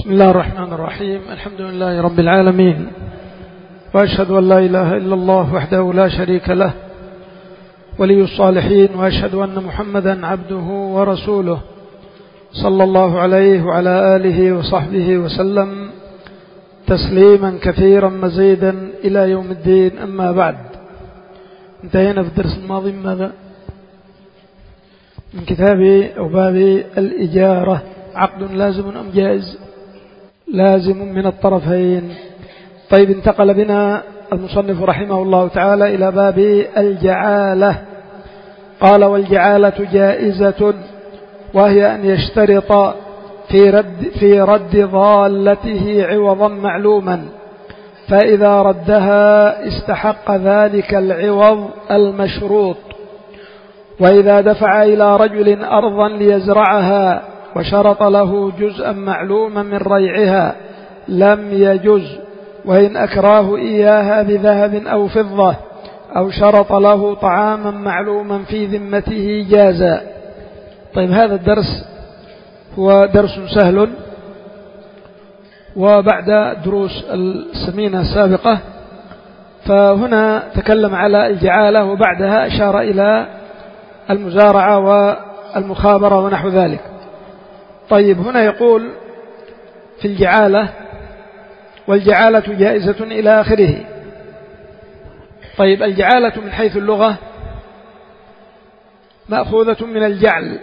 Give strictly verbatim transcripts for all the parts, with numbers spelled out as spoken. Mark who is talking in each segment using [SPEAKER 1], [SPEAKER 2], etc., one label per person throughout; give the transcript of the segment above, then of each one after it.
[SPEAKER 1] بسم الله الرحمن الرحيم. الحمد لله رب العالمين، وأشهد أن لا إله إلا الله وحده لا شريك له ولي الصالحين، وأشهد أن محمدا عبده ورسوله صلى الله عليه وعلى آله وصحبه وسلم تسليما كثيرا مزيدا إلى يوم الدين. أما بعد، انتهينا في الدرس الماضي ماذا؟ من كتاب أو باب الإجارة. عقد لازم أم جائز؟ لازم من الطرفين. طيب، انتقل بنا المصنف رحمه الله تعالى إلى باب الجعالة. قال: والجعالة جائزة، وهي أن يشترط في رد, في رد ضالته عوضا معلوما، فإذا ردها استحق ذلك العوض المشروط. وإذا دفع إلى رجل أرضا ليزرعها وشرط له جزءا معلوما من ريعها لم يجز، وإن أكراه إياها بذهب أو فضة أو شرط له طعاما معلوما في ذمته جازا. طيب، هذا الدرس هو درس سهل، وبعد دروس السمينة السابقة فهنا تكلم على الجعالة، وبعدها أشار إلى المزارعة والمخابرة ونحو ذلك. طيب، هنا يقول في الجعالة: والجعالة جائزة إلى آخره. طيب، الجعالة من حيث اللغة مأخوذة من الجعل،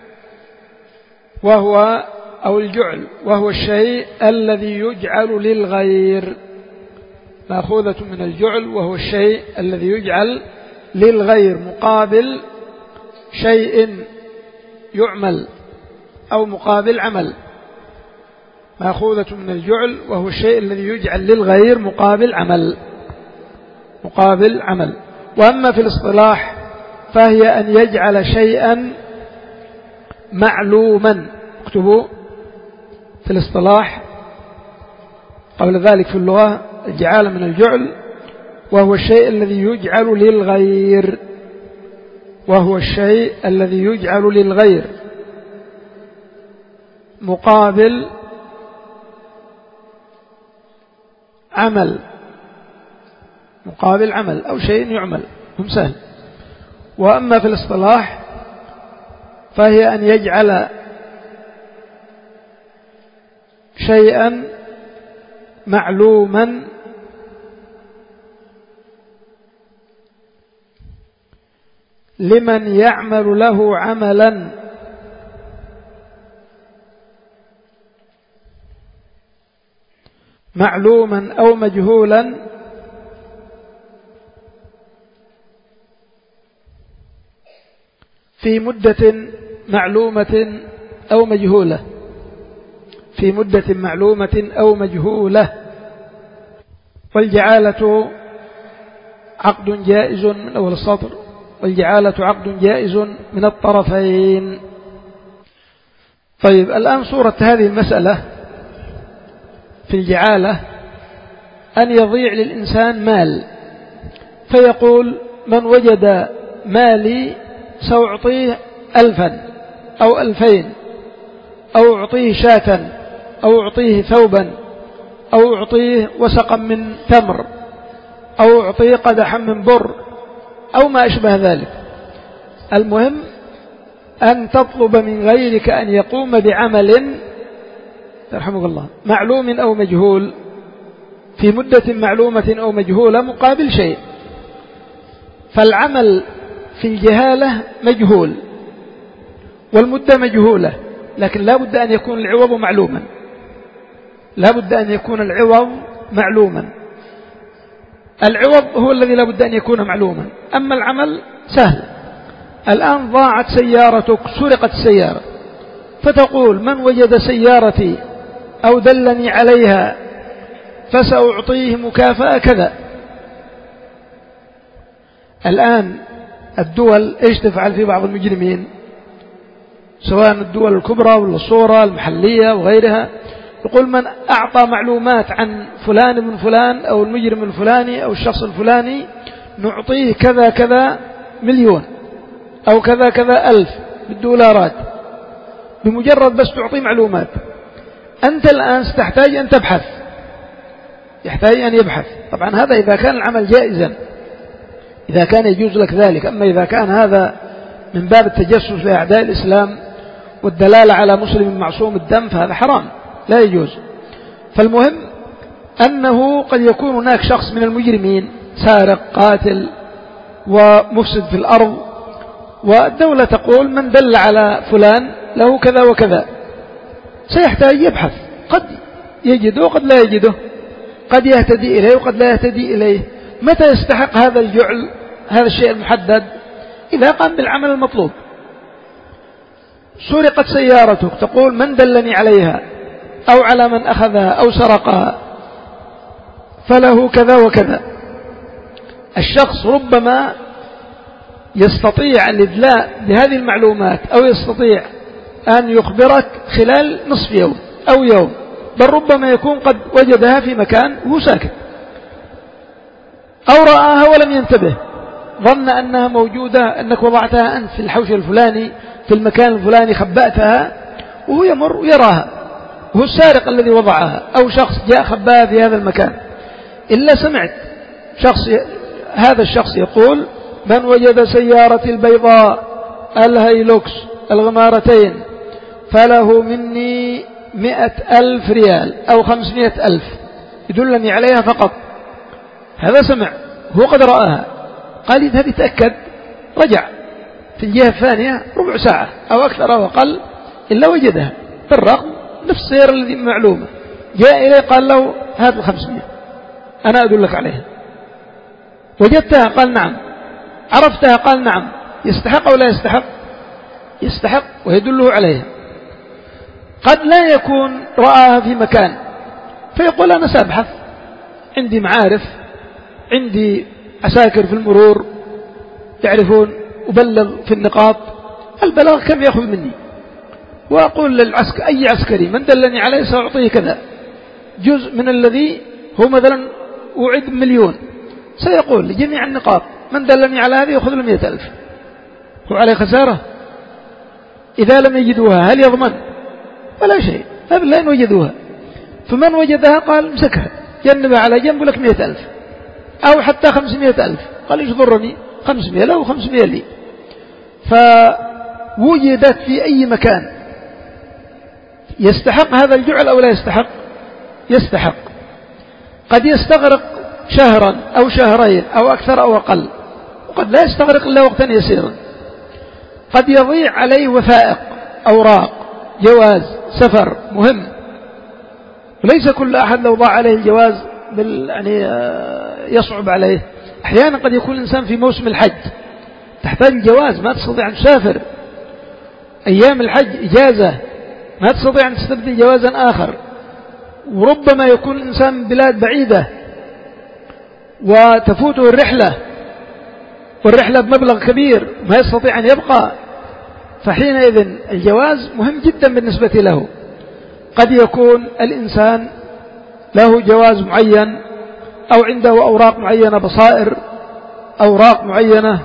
[SPEAKER 1] وهو أو الجعل، وهو الشيء الذي يجعل للغير. مأخوذة من الجعل، وهو الشيء الذي يجعل للغير مقابل شيء يعمل أو مقابل عمل. مأخوذة من الجعل، وهو الشيء الذي يجعل للغير مقابل عمل مقابل عمل. وأما في الاصطلاح فهي أن يجعل شيئا معلوما. اكتبوا في الاصطلاح قبل ذلك في اللغة: الجعالة من الجعل، وهو الشيء الذي يجعل للغير وهو الشيء الذي يجعل للغير مقابل عمل مقابل عمل أو شيء يعمل. هم سهل. وأما في الاصطلاح فهي أن يجعل شيئا معلوما لمن يعمل له عملا معلوما أو مجهولا في مدة معلومة أو مجهولة في مدة معلومة أو مجهولة. والجعالة عقد جائز من أول السطر. والجعالة عقد جائز من الطرفين. طيب، الآن صورة هذه المسألة في الجعالة أن يضيع للإنسان مال، فيقول: من وجد مالي سأعطيه ألفا أو ألفين، أو أعطيه شاة، أو أعطيه ثوبا، أو أعطيه وسقا من تمر، أو أعطيه قدحا من بر، أو ما أشبه ذلك. المهم أن تطلب من غيرك أن يقوم بعمل ترحمك الله معلوم أو مجهول في مدة معلومة أو مجهولة مقابل شيء. فالعمل في الجهالة مجهول والمدة مجهولة، لكن لا بد أن يكون العوض معلوما لا بد أن يكون العوض معلوما العوض هو الذي لا بد أن يكون معلوما. أما العمل سهل. الآن ضاعت سيارتك، سرقت السيارة، فتقول: من وجد سيارتي أو دلني عليها فسأعطيه مكافأة كذا. الآن الدول إيش تفعل في بعض المجرمين، سواء الدول الكبرى ولا الصورة المحلية وغيرها؟ يقول: من أعطى معلومات عن فلان من فلان أو المجرم الفلاني أو الشخص الفلاني نعطيه كذا كذا مليون أو كذا كذا ألف بالدولارات، بمجرد بس تعطي معلومات. أنت الآن ستحتاج أن تبحث، يحتاج أن يبحث. طبعا هذا إذا كان العمل جائزا، إذا كان يجوز لك ذلك. أما إذا كان هذا من باب التجسس لأعداء الإسلام والدلالة على مسلم معصوم الدم فهذا حرام لا يجوز. فالمهم أنه قد يكون هناك شخص من المجرمين سارق قاتل ومفسد في الأرض، والدولة تقول من دل على فلان له كذا وكذا، سيحتاج يبحث، قد يجده وقد لا يجده، قد يهتدي إليه وقد لا يهتدي إليه. متى يستحق هذا الجعل هذا الشيء المحدد؟ إذا قام بالعمل المطلوب. سرقت سيارتك، تقول من دلني عليها أو على من أخذها أو سرقها فله كذا وكذا. الشخص ربما يستطيع الإدلاء بهذه المعلومات أو يستطيع أن يخبرك خلال نصف يوم أو يوم، بل ربما يكون قد وجدها في مكان وهو ساكت، أو رآها ولم ينتبه، ظن أنها موجودة، أنك وضعتها أنت في الحوش الفلاني في المكان الفلاني خبأتها، وهو يمر ويراها، وهو السارق الذي وضعها، أو شخص جاء خباها في هذا المكان. إلا سمعت شخص ي... هذا الشخص يقول من وجد سيارتي البيضاء الهيلوكس الغمارتين فله مني مئة ألف ريال أو خمسمائة ألف، يدلني عليها فقط. هذا سمع، هو قد رآها، قال يذهب يتأكد، رجع في الجهة الثانية ربع ساعة أو أكثر أو أقل إلا وجدها بالرقم نفس السيارة الذي معلومة. جاء إليه قال له هذا الخمسمائة أنا أدلك عليها. وجدتها؟ قال نعم. عرفتها؟ قال نعم. يستحق أو لا يستحق؟ يستحق ويدله عليها. قد لا يكون رآها في مكان فيقول أنا سأبحث، عندي معارف، عندي عساكر في المرور يعرفون، أبلغ في النقاط، البلاغ كم يأخذ مني، وأقول للعسكري أي عسكري من دلني عليه سأعطيه كذا، جزء من الذي هو مثلا أوعد مليون، سيقول لجميع النقاط من دلني على هذه يأخذ له مئة ألف، هو عليه خسارة. إذا لم يجدوها هل يضمن؟ ولا شيء، هذا لأن وجدوها. فمن وجدها قال مسكها جنبها على جنب لك مئة ألف أو حتى خمسمائة ألف، قال إيش ضرني، خمسمائة له وخمسمائة لي. فوجدت في أي مكان. يستحق هذا الجعل أو لا يستحق؟ يستحق. قد يستغرق شهرا أو شهرين أو أكثر أو أقل، وقد لا يستغرق إلا وقتا يسيرا. قد يضيع عليه وثائق، أوراق، جواز سفر مهم، وليس كل أحد لو ضاع عليه الجواز بال يعني يصعب عليه. أحيانا قد يكون الإنسان في موسم الحج تحتاج الجواز، ما تستطيع أن تسافر، أيام الحج إجازة، ما تستطيع أن تستبدل جوازا آخر. وربما يكون الإنسان من بلاد بعيدة وتفوته الرحلة، والرحلة بمبلغ كبير ما يستطيع أن يبقى، فحينئذ الجواز مهم جدا بالنسبة له. قد يكون الإنسان له جواز معين أو عنده أوراق معينة، بصائر، أوراق معينة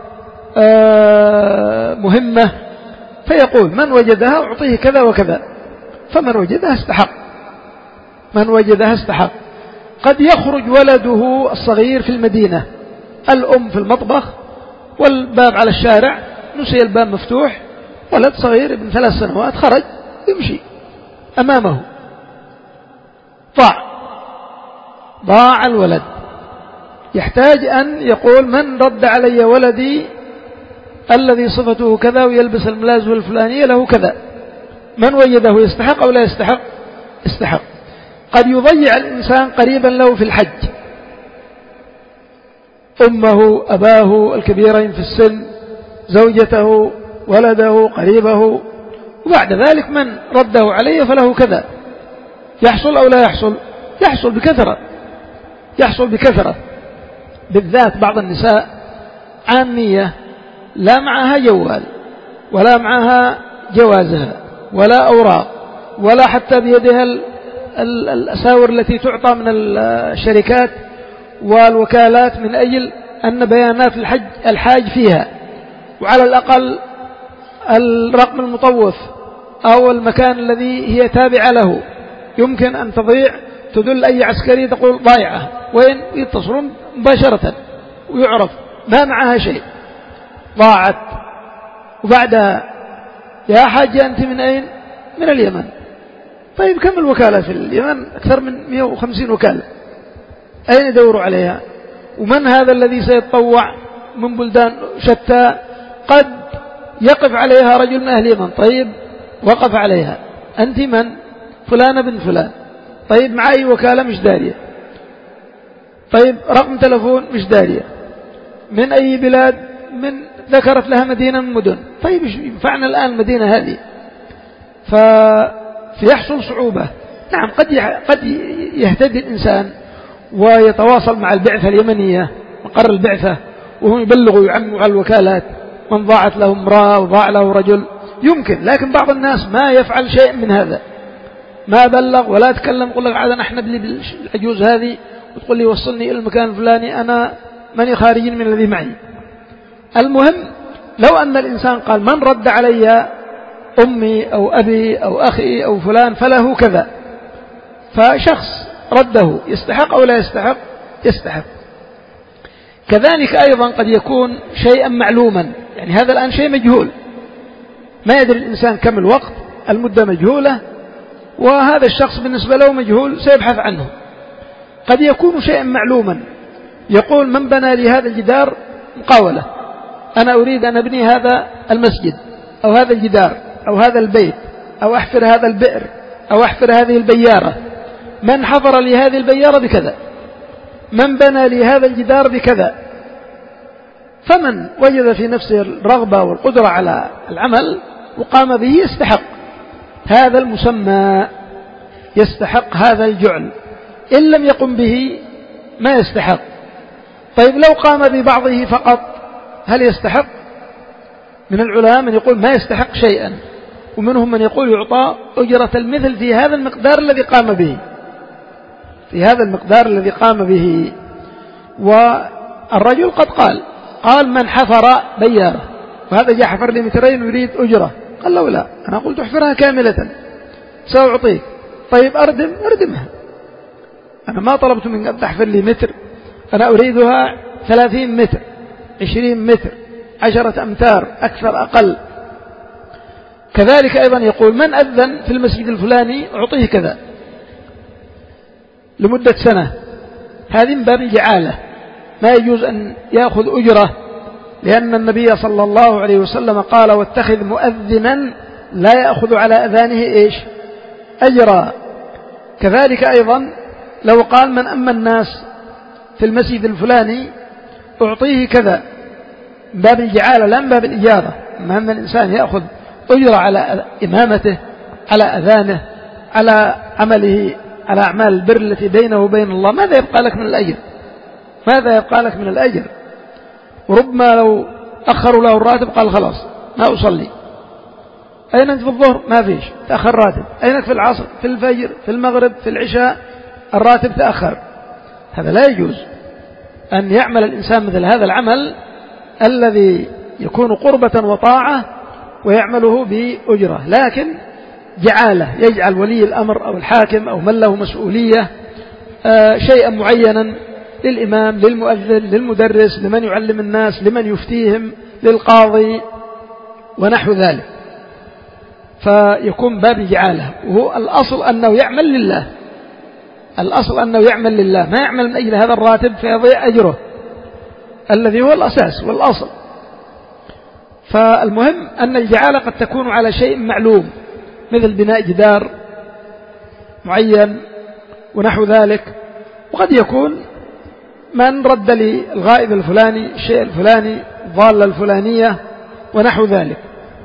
[SPEAKER 1] مهمة، فيقول من وجدها أعطيه كذا وكذا، فمن وجدها استحق، من وجدها استحق. قد يخرج ولده الصغير في المدينة، الأم في المطبخ والباب على الشارع، نسي الباب مفتوح، ولد صغير ابن ثلاث سنوات خرج يمشي أمامه، ضاع ضاع الولد. يحتاج أن يقول من رد علي ولدي الذي صفته كذا ويلبس الملازمة الفلانية له كذا، من وجده يستحق أو لا يستحق؟ يستحق. قد يضيع الإنسان قريبا له في الحج، أمه، أباه الكبيرين في السن، زوجته، ولده، قريبه، وبعد ذلك من رده عليه فله كذا. يحصل أو لا يحصل؟ يحصل بكثرة، يحصل بكثرة. بالذات بعض النساء عامية لا معها جوال ولا معها جوازها ولا أوراق ولا حتى بيدها الأساور التي تعطى من الشركات والوكالات من أجل أن بيانات الحج الحاج فيها، وعلى الأقل الرقم المطوف أو المكان الذي هي تابعة له يمكن أن تضيع، تدل أي عسكري تقول ضايعة، وين يتصلون مباشرة ويعرف ما معها شيء، ضاعت. وبعدها يا حاجة أنت من أين؟ من اليمن. طيب كم الوكالة في اليمن؟ أكثر من مئة وخمسين وكالة، أين يدوروا عليها؟ ومن هذا الذي سيتطوع من بلدان شتى؟ قد يقف عليها رجل من أهل اليمن. طيب وقف عليها، أنت من؟ فلان بن فلان. طيب مع أي وكالة؟ مش دارية. طيب رقم تلفون؟ مش دارية. من أي بلاد؟ من ذكرت لها مدينة من مدن. طيب ينفعنا الآن المدينة هذه؟ فيحصل صعوبة. نعم قد قد يهتدي الإنسان ويتواصل مع البعثة اليمنية، مقر البعثة، وهم يبلغوا ويعموا على الوكالات من ضاعت له امرأة وضاع له رجل، يمكن. لكن بعض الناس ما يفعل شيء من هذا، ما بلغ ولا تكلم. يقول لك عاد نحن بالعجوز هذه وتقول لي وصلني إلى المكان الفلاني، أنا ماني خارجين من الذي معي. المهم لو أن الإنسان قال من رد علي أمي أو أبي أو أخي أو فلان فله كذا، فشخص رده يستحق أو لا يستحق؟ يستحق. كذلك أيضا قد يكون شيئا معلوما، يعني هذا الآن شيء مجهول، ما يدري الإنسان كم الوقت، المدة مجهولة، وهذا الشخص بالنسبة له مجهول سيبحث عنه. قد يكون شيئا معلوما، يقول من بنى لي هذا الجدار مقاولة، أنا أريد أن أبني هذا المسجد أو هذا الجدار أو هذا البيت أو أحفر هذا البئر أو أحفر هذه البيارة. من حفر لي هذه البيارة بكذا، من بنى لي هذا الجدار بكذا. فمن وجد في نفسه الرغبة والقدرة على العمل وقام به يستحق هذا المسمى، يستحق هذا الجعل. إن لم يقم به ما يستحق. طيب لو قام ببعضه فقط هل يستحق؟ من العلماء من يقول ما يستحق شيئا، ومنهم من يقول يعطى أجرة المثل في هذا المقدار الذي قام به، في هذا المقدار الذي قام به. والرجل قد قال قال من حفر بيارة، وهذا جاء حفر لي مترين ويريد أجرة، قال له لا، أنا قلت احفرها كاملة سأعطيك. طيب أردم، أردمها، أنا ما طلبت منك أن تحفر لي متر، أنا أريدها ثلاثين متر، عشرين متر، عشرة أمتار، أكثر أقل. كذلك أيضا يقول من أذن في المسجد الفلاني أعطيه كذا لمدة سنة، هذه من باب الجعالة، ما يجوز أن يأخذ أجرة، لأن النبي صلى الله عليه وسلم قال واتخذ مؤذنا لا يأخذ على أذانه إيش؟ أجرا. كذلك أيضا لو قال من أما الناس في المسجد الفلاني أعطيه كذا، من باب الجعالة لا من باب الإجارة. أما أن الإنسان يأخذ أجرة على إمامته، على أذانه، على عمله، على أعمال البر التي بينه وبين الله، ماذا يبقى لك من الأجر؟ ماذا يبقى لك من الأجر؟ وربما لو أخروا له الراتب قال خلاص ما أصلي. أين أنت في الظهر؟ ما فيش، تأخر راتب. أينك في العصر؟ في الفجر، في المغرب، في العشاء، الراتب تأخر. هذا لا يجوز أن يعمل الإنسان مثل هذا العمل الذي يكون قربة وطاعة ويعمله بأجرة، لكن جعالة، يجعل ولي الأمر أو الحاكم أو من له مسؤولية شيئا معينا للإمام، للمؤذن، للمدرس، لمن يعلم الناس، لمن يفتيهم، للقاضي ونحو ذلك، فيكون باب الجعالة. وهو الأصل أنه يعمل لله، الأصل أنه يعمل لله، ما يعمل من أجل هذا الراتب فيضيع أجره الذي هو الأساس والأصل. فالمهم أن الجعالة قد تكون على شيء معلوم مثل بناء جدار معين ونحو ذلك، وقد يكون من رد لي الغائب الفلاني الشيء الفلاني، الضالة الفلانية ونحو ذلك.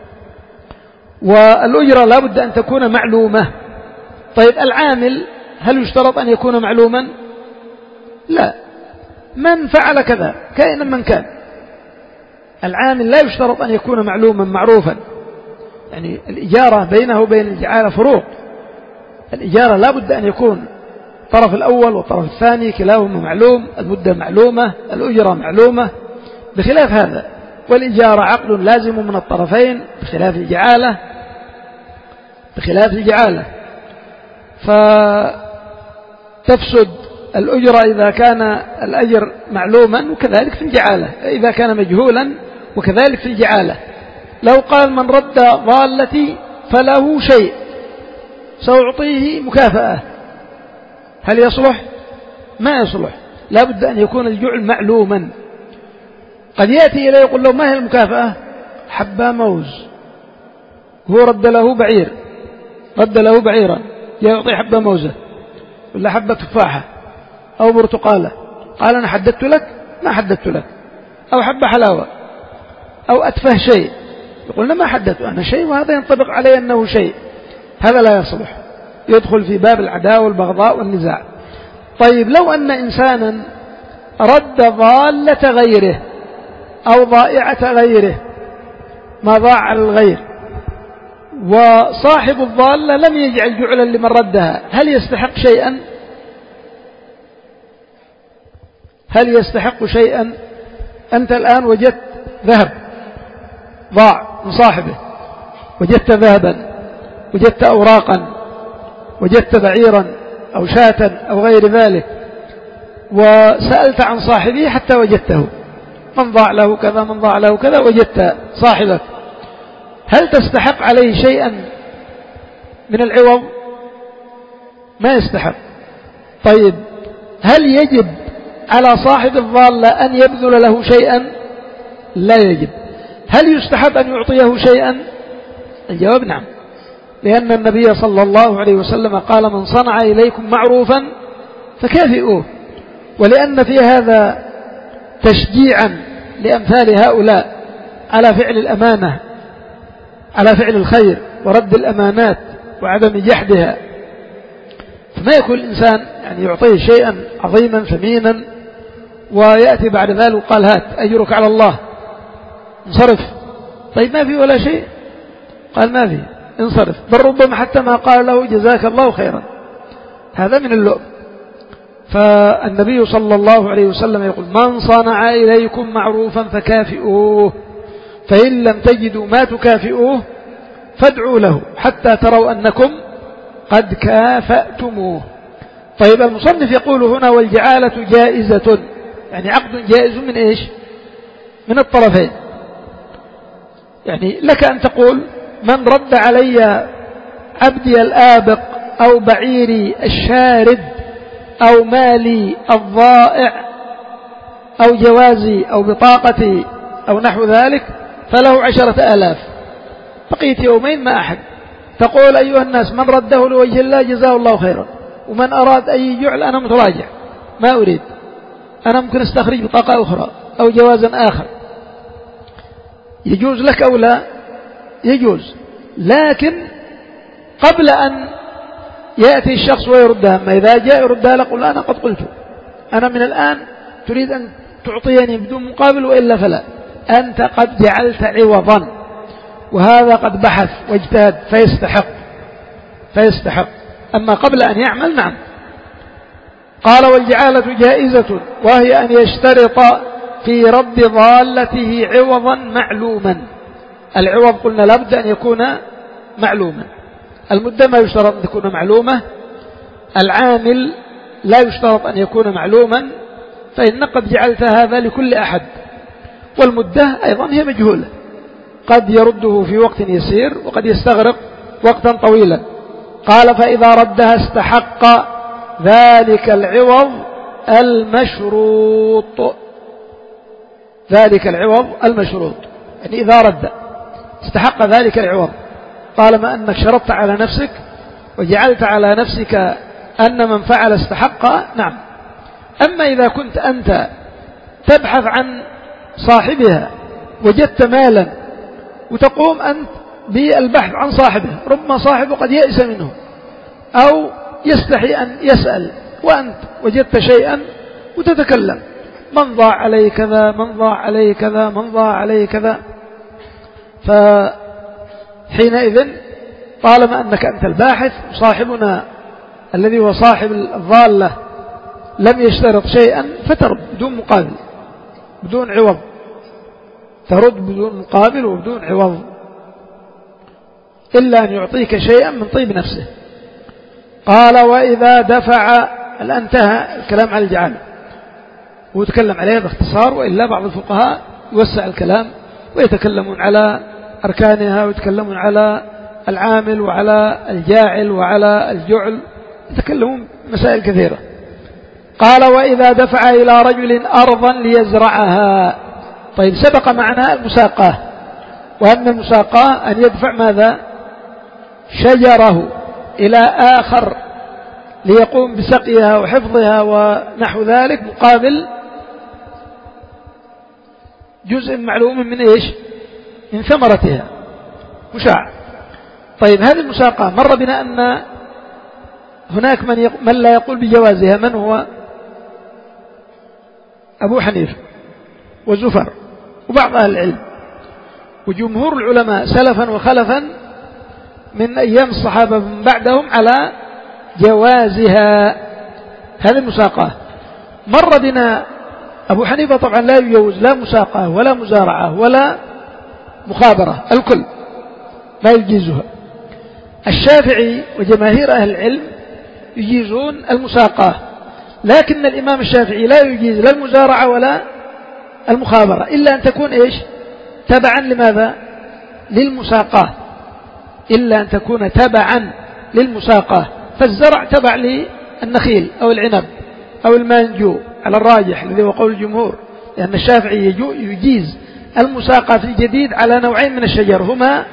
[SPEAKER 1] والأجرة لا بد أن تكون معلومة. طيب العامل هل يشترط أن يكون معلوما؟ لا، من فعل كذا كائنا من كان، العامل لا يشترط أن يكون معلوما معروفا. يعني الإجارة بينه وبين الجعالة فروق. الإجارة لا بد أن يكون الطرف الأول والطرف الثاني كلاهما معلوم، المدة معلومة، الأجرة معلومة، بخلاف هذا. والإجارة عقد لازم من الطرفين بخلاف الجعالة، بخلاف الجعالة. فتفسد الأجرة إذا كان الأجر معلوما، وكذلك في الجعالة إذا كان مجهولا، وكذلك في الجعالة. لو قال من رد ضالتي فله شيء سأعطيه مكافأة، هل يصلح؟ ما يصلح، لا بد أن يكون الجعل معلوما. قد يأتي إليه يقول له ما هي المكافأة؟ حبة موز، هو رد له بعير، رد له بعيرا، يعطي حبة موزة ولا حبة تفاحة أو برتقالة، قال أنا حددت لك، ما حددت لك، أو حبة حلاوة أو أتفه شيء، يقولنا ما حددت أنا شيء وهذا ينطبق عليه أنه شيء، هذا لا يصلح، يدخل في باب العداوة والبغضاء والنزاع. طيب لو أن إنسانا رد ضالة غيره أو ضائعة غيره، ما ضاع على الغير، وصاحب الضالة لم يجعل جعلا لمن ردها، هل يستحق شيئا؟ هل يستحق شيئا؟ أنت الآن وجدت ذهب ضاع من صاحبه، وجدت ذهبا، وجدت أوراقا، وجدت بعيرا أو شاة أو غير ذلك، وسألت عن صاحبه حتى وجدته، من ضاع له كذا، من ضاع له كذا، وجدت صاحبك، هل تستحق عليه شيئا من العوض؟ ما يستحق. طيب هل يجب على صاحب الضالة أن يبذل له شيئا؟ لا يجب. هل يستحب أن يعطيه شيئا؟ الجواب نعم، لأن النبي صلى الله عليه وسلم قال من صنع إليكم معروفا فكافئوه، ولأن في هذا تشجيعا لأمثال هؤلاء على فعل الأمانة، على فعل الخير ورد الأمانات وعدم جحدها. فما يكون الإنسان يعني يعطيه شيئا عظيما ثمينا ويأتي بعد ذلك وقال هات أجرك على الله انصرف، طيب ما في ولا شيء، قال ما في انصرف، بل ربما حتى ما قال له جزاك الله خيرا، هذا من اللؤم. فالنبي صلى الله عليه وسلم يقول من صنع إليكم معروفا فكافئوه، فإن لم تجدوا ما تكافئوه فادعوا له حتى تروا أنكم قد كافأتموه. طيب المصنف يقول هنا والجعالة جائزة، يعني عقد جائز من إيش؟ من الطرفين. يعني لك أن تقول من رد علي عبدي الآبق أو بعيري الشارد أو مالي الضائع أو جوازي أو بطاقتي أو نحو ذلك فله عشرة آلاف، بقيت يومين ما أحد، تقول أيها الناس من رده لوجه الله جزاه الله خيرا، ومن أراد أي جعل أنا متراجع ما أريد، أنا ممكن استخرج بطاقة أخرى أو جوازا آخر، يجوز لك أو لا؟ يجوز، لكن قبل أن يأتي الشخص ويردها، أما إذا جاء يردها لقل أنا قد قلت، أنا من الآن تريد أن تعطيني بدون مقابل وإلا فلا، أنت قد جعلت عوضا، وهذا قد بحث واجتهد فيستحق فيستحق أما قبل أن يعمل نعم. قال والجعالة جائزة وهي أن يشترط في رد ضالته عوضا معلوما. العوض قلنا لابد أن يكون معلوما، المدة ما يشترط أن تكون معلومة، العامل لا يشترط أن يكون معلوما، فإن قد جعلت هذا لكل أحد، والمدة أيضا هي مجهولة، قد يرده في وقت يسير وقد يستغرق وقتا طويلا. قال فإذا ردها استحق ذلك العوض المشروط، ذلك العوض المشروط، يعني إذا رد استحق ذلك العوض، طالما أنك شرطت على نفسك وجعلت على نفسك أن من فعل استحق نعم. أما إذا كنت أنت تبحث عن صاحبها وجدت مالا وتقوم أنت بالبحث عن صاحبه، ربما صاحبه قد يئس منه أو يستحي أن يسأل، وأنت وجدت شيئا وتتكلم من ضاع عليه كذا، من ضاع عليه كذا، من ضاع عليه كذا، فحينئذ طالما أنك أنت الباحث، صاحبنا الذي هو صاحب الضالة لم يشترط شيئا فترد بدون مقابل بدون عوض، ترد بدون مقابل وبدون عوض، إلا أن يعطيك شيئا من طيب نفسه. قال وإذا دفع، الآن انتهى الكلام على الجعالة ويتكلم عليها باختصار، وإلا بعض الفقهاء يوسع الكلام ويتكلمون على أركانها ويتكلمون على العامل وعلى الجاعل وعلى الجعل، يتكلمون مسائل كثيرة. قال وإذا دفع إلى رجل أرضا ليزرعها. طيب سبق معنا المساقاه، وأن المساقاه أن يدفع ماذا؟ شجره إلى آخر ليقوم بسقيها وحفظها ونحو ذلك مقابل جزء معلوم من إيش؟ من ثمرتها مشاع. طيب هذه المساقاه مر بنا أن هناك من, يق... من لا يقول بجوازها، من هو؟ أبو حنيفة وزفر وبعض أهل العلم، وجمهور العلماء سلفا وخلفا من أيام الصحابة من بعدهم على جوازها هذه المساقاه. مر بنا أبو حنيفة طبعا لا يجوز لا مساقاه ولا مزارعة ولا مخابرة، الكل لا يجيزها. الشافعي وجماهير أهل العلم يجيزون المساقاه، لكن الإمام الشافعي لا يجيز لا المزارعة ولا المخابرة إلا أن تكون إيش؟ تبعا لماذا؟ للمساقاه، إلا أن تكون تبعا للمساقاه. فالزرع تبع للنخيل أو العنب أو المانجو على الراجح الذي هو قول الجمهور، لأن الشافعي يجيز المساقاه في الجديد على نوعين من الشجر، هما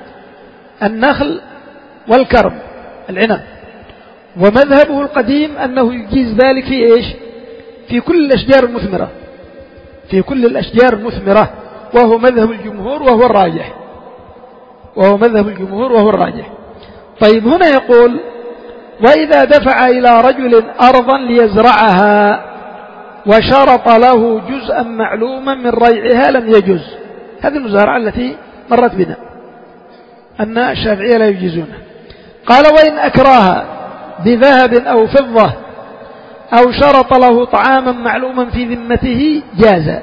[SPEAKER 1] النخل والكرم العنب، ومذهبه القديم أنه يجيز ذلك في إيش؟ في كل الأشجار المثمرة، في كل الأشجار المثمرة، وهو مذهب الجمهور وهو الراجح، وهو مذهب الجمهور وهو الراجح. طيب هنا يقول وإذا دفع إلى رجل أرضا ليزرعها وشرط له جزءا معلوما من ريعها لم يجز. هذه المزارعة التي مرت بنا أن الشافعية لا يجيزونها. قال وإن أكراها بذهب أو فضة أو شرط له طعاما معلوما في ذمته جاز.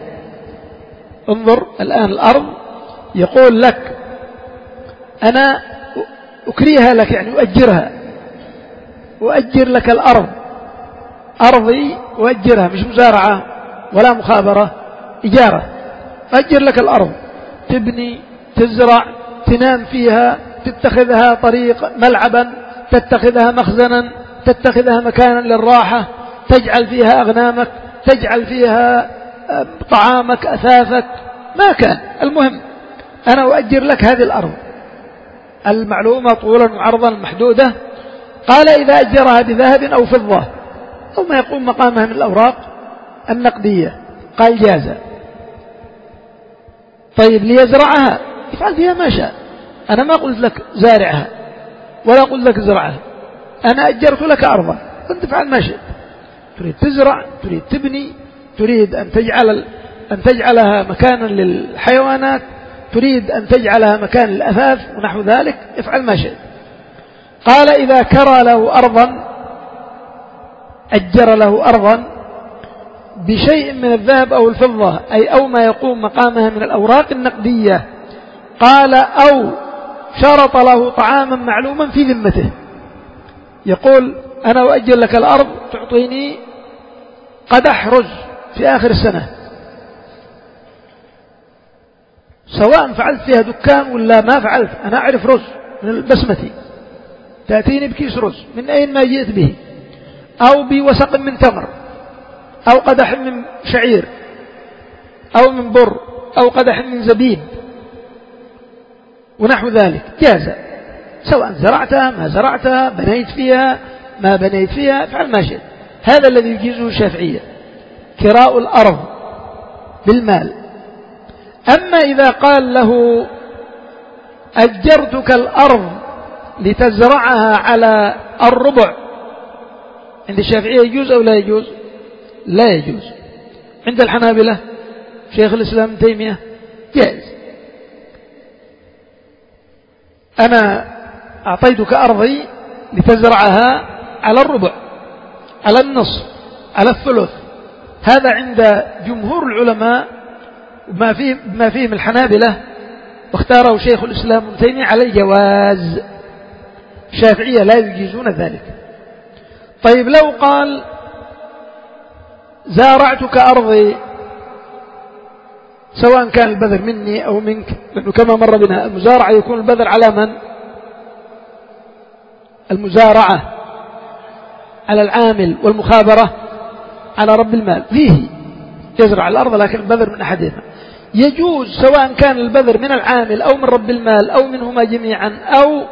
[SPEAKER 1] انظر الآن الأرض يقول لك أنا أكريها لك، يعني أؤجرها، أؤجر لك الأرض، أرضي أؤجرها، مش مزارعة ولا مخابرة، إجارة، أؤجر لك الأرض تبني تزرع تنام فيها، تتخذها طريق ملعبا، تتخذها مخزنا، تتخذها مكانا للراحة، تجعل فيها أغنامك، تجعل فيها طعامك أثاثك، ما كان، المهم أنا أؤجر لك هذه الأرض المعلومة طولا وعرضا محدودة. قال إذا أجرها بذهب أو فضة أو ما يقوم مقامها من الأوراق النقدية قال جاز. طيب ليزرعها يفعل فيها ما شاء، أنا ما قلت لك زارعها ولا قلت لك زرعها، أنا أجرت لك أرضا، أنت تفعل ما شئت، تريد تزرع، تريد تبني، تريد أن تجعل أن تجعلها مكانا للحيوانات، تريد أن تجعلها مكان للأثاث ونحو ذلك، افعل ما شئت. قال إذا كرى له أرضا، أجر له أرضا بشيء من الذهب أو الفضة، أي أو ما يقوم مقامها من الأوراق النقدية، قال أو شرط له طعاما معلوما في ذمته، يقول أنا أؤجر لك الأرض تعطيني قدح رز في آخر السنة، سواء فعلت فيها دكان ولا ما فعلت، أنا أعرف رز من البسمتي، تأتيني بكيس رز من أين ما جئت به، أو بوسق من تمر، أو قدح من شعير، أو من بر، أو قدح من زبيب ونحو ذلك، جاز، سواء زرعتها ما زرعتها، بنيت فيها ما بنيت فيها، فعل ما شئت. هذا الذي يجيزه الشافعية، كراء الأرض بالمال. أما إذا قال له أجرتك الأرض لتزرعها على الربع، عند الشافعية يجوز أو لا يجوز؟ لا يجوز. عند الحنابلة شيخ الإسلام ابن تيمية جائز. أنا أعطيتك أرضي لتزرعها على الربع، على النصف، على الثلث، هذا عند جمهور العلماء ما فيه ما فيهم الحنابلة، واختاره شيخ الإسلام ابن تيمية على الجواز. الشافعية لا يجيزون ذلك، طيب لو قال زارعتك أرضي، سواء كان البذر مني أو منك، لأنه كما مر بنا المزارعة يكون البذر على من؟ المزارعة على العامل، والمخابرة على رب المال. فيه يزرع الأرض لكن البذر من أحدهما. يجوز سواء كان البذر من العامل أو من رب المال أو منهما جميعا أو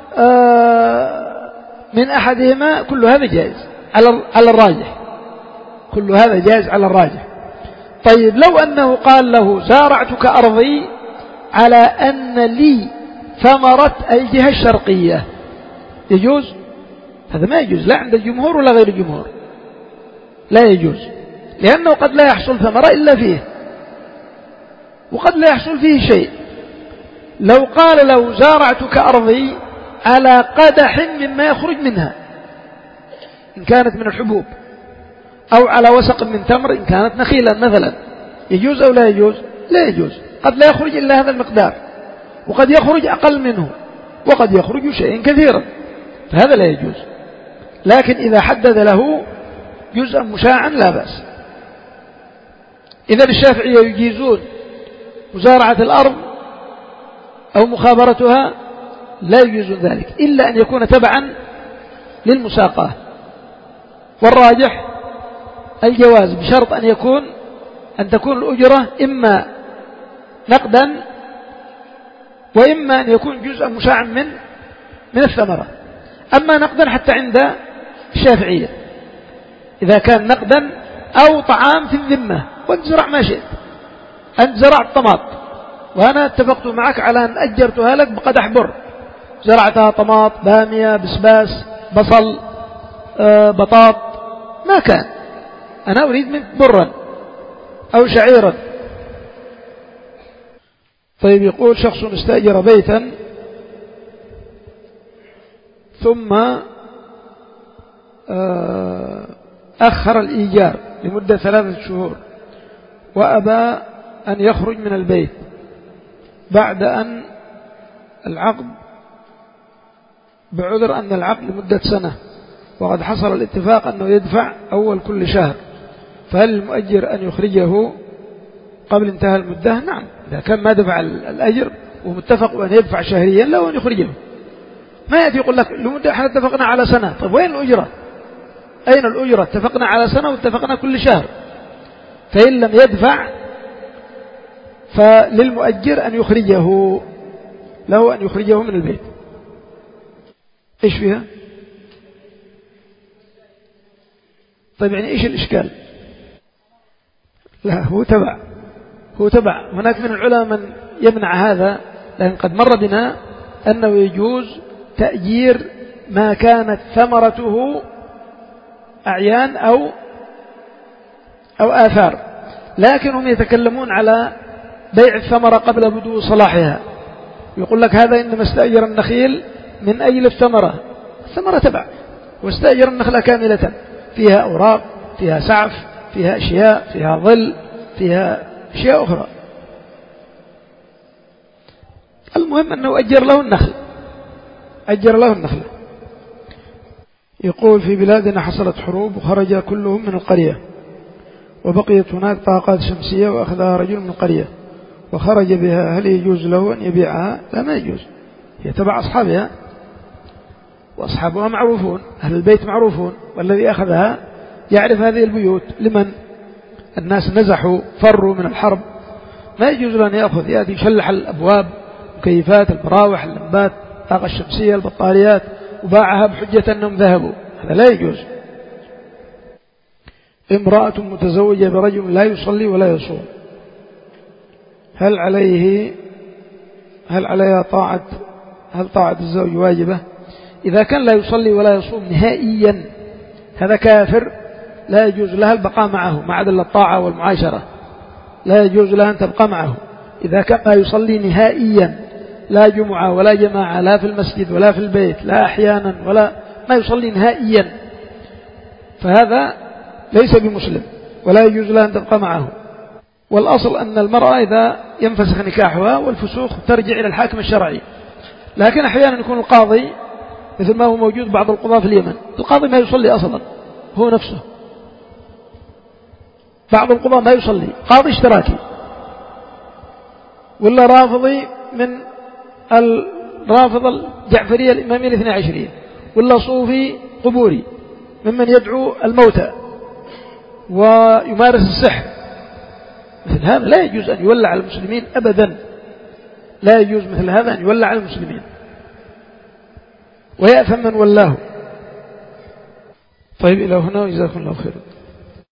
[SPEAKER 1] من أحدهما، كل هذا جائز على الراجح، كل هذا جائز على الراجح. طيب لو أنه قال له زارعتك أرضي على أن لي ثمرة الجهة الشرقية، يجوز؟ هذا ما يجوز لا عند الجمهور ولا غير الجمهور، لا يجوز، لأنه قد لا يحصل ثمرة إلا فيه، وقد لا يحصل فيه شيء. لو قال له زارعتك أرضي على قدح مما يخرج منها إن كانت من الحبوب، أو على وسق من تمر إن كانت نخيلا مثلا، يجوز أو لا يجوز؟ لا يجوز. قد لا يخرج إلا هذا المقدار، وقد يخرج أقل منه، وقد يخرج شيء كثيرا، فهذا لا يجوز. لكن إذا حدد له جزءا مشاعا لا بأس. إذا الشافعية يجيزون مزارعة الأرض أو مخابرتها، لا يجوز ذلك إلا أن يكون تبعا للمساقاة، والراجح الجواز بشرط أن يكون أن تكون الأجرة إما نقدا وإما أن يكون جزءا مشاعا من من الثمرة. أما نقدا حتى عند الشافعية إذا كان نقدا أو طعام في الذمة، وأنت زرع ما شئت، أنت زرعت طماط وأنا اتفقت معك على أن أجرتها لك بقدح بر، زرعتها طماط، بامية، بسباس، بصل، آه بطاط، ما كان، أنا أريد منك برا أو شعيرا. طيب يقول شخص استأجر بيتا ثم أخر الإيجار لمدة ثلاثة شهور وأبى أن يخرج من البيت بعد أن العقد بعذر أن العقد لمدة سنة، وقد حصل الاتفاق أنه يدفع أول كل شهر، فهل المؤجر أن يخرجه قبل انتهاء المدة؟ نعم، إذا كان ما دفع الأجر ومتفق أن يدفع شهريا له أن يخرجه. ما يأتي يقول لك لمدة احنا اتفقنا على سنة، طيب وين الأجرة؟ أين الأجرة؟ اتفقنا على سنة واتفقنا كل شهر. فإن لم يدفع فللمؤجر أن يخرجه، له أن يخرجه من البيت. إيش فيها؟ طيب يعني إيش الإشكال؟ لا هو تبع، هو تبع. هناك من العلماء من يمنع هذا، لأن قد مر بنا أنه يجوز تأجير ما كانت ثمرته أعيان أو أو آثار، لكنهم يتكلمون على بيع الثمرة قبل بدو صلاحها. يقول لك هذا إنما استأجر النخيل من أجل الثمرة، الثمرة تبع، واستأجر النخلة كاملة فيها أوراق، فيها سعف، فيها أشياء، فيها ظل، فيها أشياء أخرى. المهم أنه أجر له النخل، أجر له النخلة. يقول في بلادنا حصلت حروب وخرج كلهم من القرية، وبقيت هناك طاقات شمسية وأخذها رجل من القرية وخرج بها، هل يجوز له أن يبيعها؟ لا، ما يجوز، هي تبع أصحابها، وأصحابها معروفون، أهل البيت معروفون، والذي أخذها يعرف هذه البيوت لمن الناس نزحوا فروا من الحرب، ما يجوز له أن يأخذ، يأتي يشلح الأبواب، مكيفات، المراوح، اللمبات، الطاقة الشمسية، البطاريات، وباعها بحجة أنهم ذهبوا، هذا لا يجوز. امرأة متزوجة برجل لا يصلي ولا يصوم، هل عليه هل عليها طاعة هل طاعة الزوج واجبة؟ إذا كان لا يصلي ولا يصوم نهائيا هذا كافر، لا يجوز لها البقاء معه مع عدل الطاعة والمعاشرة، لا يجوز لها أن تبقى معه. إذا كان لا يصلي نهائيا، لا جمعة ولا جماعة، لا في المسجد ولا في البيت، لا أحيانا ولا ما يصلي نهائيا، فهذا ليس بمسلم ولا يجوز لها أن تبقى معه. والأصل أن المرأة إذا ينفسخ نكاحها والفسوخ ترجع إلى الحاكم الشرعي، لكن أحيانا يكون القاضي مثل ما هو موجود بعض القضاة في اليمن. القاضي ما يصلي أصلا هو نفسه، بعض القضاة ما يصلي، قاضي اشتراكي، ولا رافضي من الرافضة الجعفرية الإمامية الاثنى عشرية، ولا صوفي قبوري ممن يدعو الموتى ويمارس السحر. مثل هذا لا يجوز أن يولى على المسلمين أبدا، لا يجوز مثل هذا أن يولى على المسلمين، ويأثم من ولاه. طيب إلى هنا وجزاكم الله خيرا.